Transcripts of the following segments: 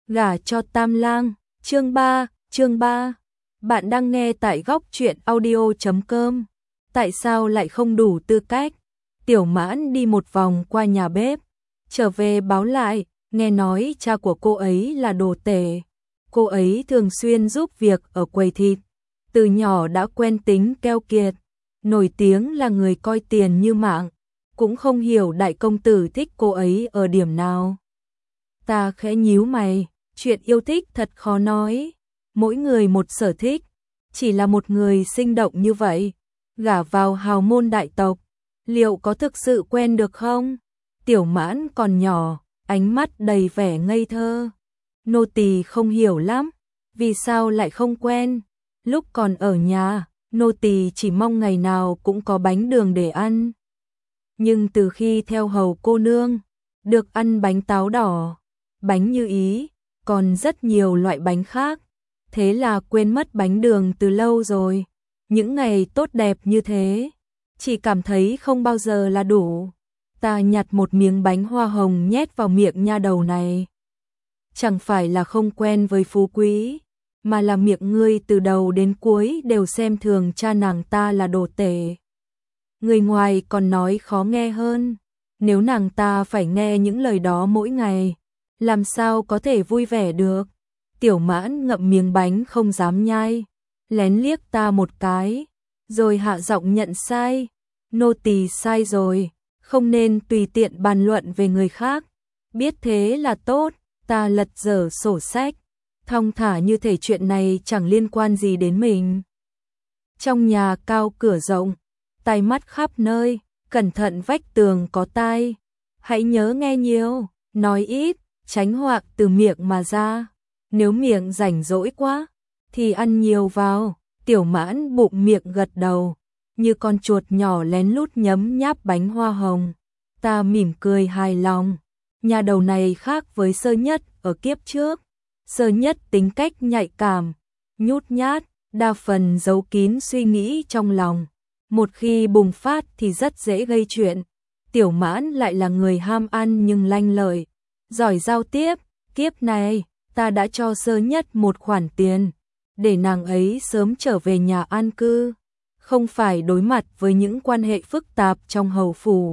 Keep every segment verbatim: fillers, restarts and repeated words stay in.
Gả cho Tam Lang, chương ba, chương ba. Bạn đang nghe tại góc truyện audio chấm com. Tại sao lại không đủ tư cách? Tiểu Mãn đi một vòng qua nhà bếp, trở về báo lại, nghe nói cha của cô ấy là đồ tể. Cô ấy thường xuyên giúp việc ở quầy thịt, từ nhỏ đã quen tính keo kiệt, nổi tiếng là người coi tiền như mạng, cũng không hiểu đại công tử thích cô ấy ở điểm nào. Ta khẽ nhíu mày, chuyện yêu thích thật khó nói, mỗi người một sở thích, chỉ là một người sinh động như vậy, gả vào hào môn đại tộc, liệu có thực sự quen được không? Tiểu Mãn còn nhỏ, ánh mắt đầy vẻ ngây thơ. Nô tỳ không hiểu lắm, vì sao lại không quen? Lúc còn ở nhà, nô tỳ chỉ mong ngày nào cũng có bánh đường để ăn. Nhưng từ khi theo hầu cô nương, được ăn bánh táo đỏ, bánh như ý, còn rất nhiều loại bánh khác, thế là quên mất bánh đường từ lâu rồi. Những ngày tốt đẹp như thế, chỉ cảm thấy không bao giờ là đủ. Ta nhặt một miếng bánh hoa hồng nhét vào miệng nha đầu này. Chẳng phải là không quen với phú quý, mà là miệng ngươi từ đầu đến cuối đều xem thường cha nàng ta là đồ tể. Người ngoài còn nói khó nghe hơn, nếu nàng ta phải nghe những lời đó mỗi ngày, làm sao có thể vui vẻ được? Tiểu Mãn ngậm miếng bánh không dám nhai, lén liếc ta một cái, rồi hạ giọng nhận sai. Nô tỳ sai rồi, không nên tùy tiện bàn luận về người khác. Biết thế là tốt, ta lật dở sổ sách, thong thả như thể chuyện này chẳng liên quan gì đến mình. Trong nhà cao cửa rộng, tai mắt khắp nơi, cẩn thận vách tường có tai. Hãy nhớ nghe nhiều, nói ít, tránh hoạc từ miệng mà ra. Nếu miệng rảnh rỗi quá, thì ăn nhiều vào. Tiểu Mãn bụng miệng gật đầu, như con chuột nhỏ lén lút nhấm nháp bánh hoa hồng. Ta mỉm cười hài lòng. Nhà đầu này khác với Sơ Nhất ở kiếp trước. Sơ Nhất tính cách nhạy cảm, nhút nhát, đa phần giấu kín suy nghĩ trong lòng. Một khi bùng phát thì rất dễ gây chuyện. Tiểu Mãn lại là người ham ăn nhưng lanh lợi, giỏi giao tiếp. Kiếp này, ta đã cho Sơ Nhất một khoản tiền, để nàng ấy sớm trở về nhà an cư, không phải đối mặt với những quan hệ phức tạp trong hầu phủ.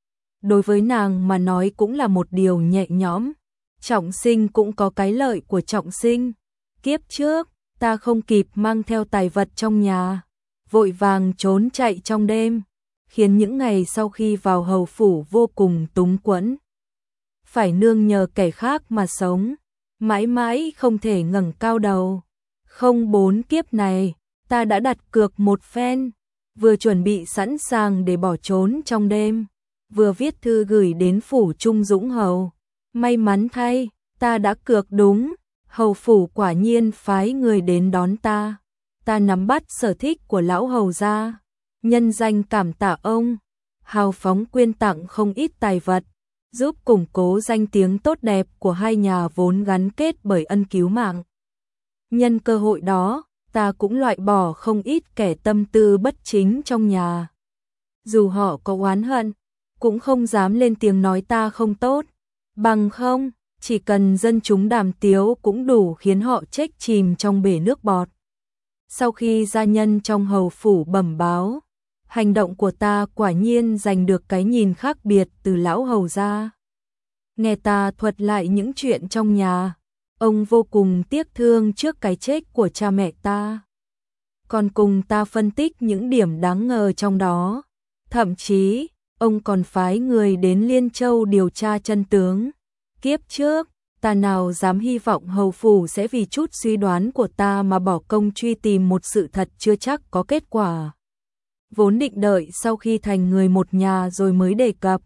Đối với nàng mà nói cũng là một điều nhẹ nhõm. Trọng sinh cũng có cái lợi của trọng sinh. Kiếp trước, ta không kịp mang theo tài vật trong nhà, vội vàng trốn chạy trong đêm, khiến những ngày sau khi vào hầu phủ vô cùng túng quẫn. Phải nương nhờ kẻ khác mà sống, mãi mãi không thể ngẩng cao đầu. Không bốn kiếp này, ta đã đặt cược một phen, vừa chuẩn bị sẵn sàng để bỏ trốn trong đêm, vừa viết thư gửi đến phủ Trung Dũng Hầu. May mắn thay, ta đã cược đúng, hầu phủ quả nhiên phái người đến đón ta. Ta nắm bắt sở thích của lão hầu gia, nhân danh cảm tạ ông, hào phóng quyên tặng không ít tài vật, giúp củng cố danh tiếng tốt đẹp của hai nhà vốn gắn kết bởi ân cứu mạng. Nhân cơ hội đó, ta cũng loại bỏ không ít kẻ tâm tư bất chính trong nhà. Dù họ có oán hận, cũng không dám lên tiếng nói ta không tốt. Bằng không, chỉ cần dân chúng đàm tiếu cũng đủ khiến họ chết chìm trong bể nước bọt. Sau khi gia nhân trong hầu phủ bẩm báo, hành động của ta quả nhiên giành được cái nhìn khác biệt từ lão hầu gia. Nghe ta thuật lại những chuyện trong nhà, ông vô cùng tiếc thương trước cái chết của cha mẹ ta. Còn cùng ta phân tích những điểm đáng ngờ trong đó. Thậm chí, ông còn phái người đến Liên Châu điều tra chân tướng. Kiếp trước, ta nào dám hy vọng hầu phủ sẽ vì chút suy đoán của ta mà bỏ công truy tìm một sự thật chưa chắc có kết quả. Vốn định đợi sau khi thành người một nhà rồi mới đề cập.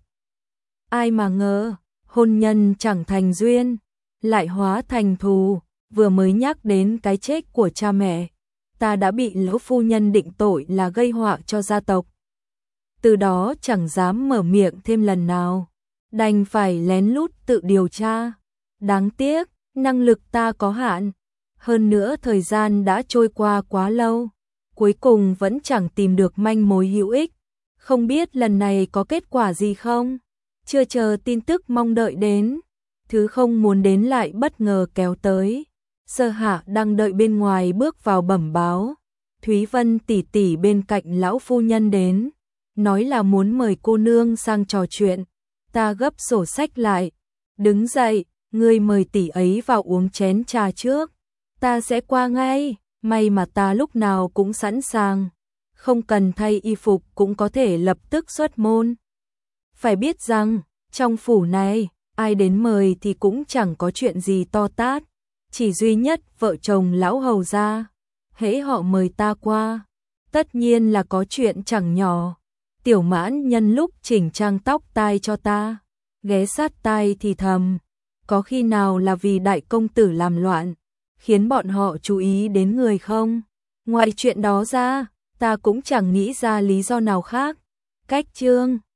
Ai mà ngờ, hôn nhân chẳng thành duyên, lại hóa thành thù. Vừa mới nhắc đến cái chết của cha mẹ, ta đã bị lão phu nhân định tội là gây họa cho gia tộc. Từ đó chẳng dám mở miệng thêm lần nào, đành phải lén lút tự điều tra. Đáng tiếc, năng lực ta có hạn, hơn nữa thời gian đã trôi qua quá lâu, cuối cùng vẫn chẳng tìm được manh mối hữu ích. Không biết lần này có kết quả gì không? Chưa chờ tin tức mong đợi đến, thứ không muốn đến lại bất ngờ kéo tới. Sơ Hạ đang đợi bên ngoài bước vào bẩm báo, Thúy Vân tỷ tỷ bên cạnh lão phu nhân đến, nói là muốn mời cô nương sang trò chuyện. Ta gấp sổ sách lại, đứng dậy, ngươi mời tỷ ấy vào uống chén trà trước, ta sẽ qua ngay. May mà ta lúc nào cũng sẵn sàng, không cần thay y phục cũng có thể lập tức xuất môn. Phải biết rằng, trong phủ này, ai đến mời thì cũng chẳng có chuyện gì to tát, chỉ duy nhất vợ chồng lão hầu gia, hễ họ mời ta qua, tất nhiên là có chuyện chẳng nhỏ. Tiểu Mãn nhân lúc chỉnh trang tóc tai cho ta, ghé sát tai thì thầm, có khi nào là vì đại công tử làm loạn, khiến bọn họ chú ý đến người không? Ngoài chuyện đó ra, ta cũng chẳng nghĩ ra lý do nào khác. Cách chương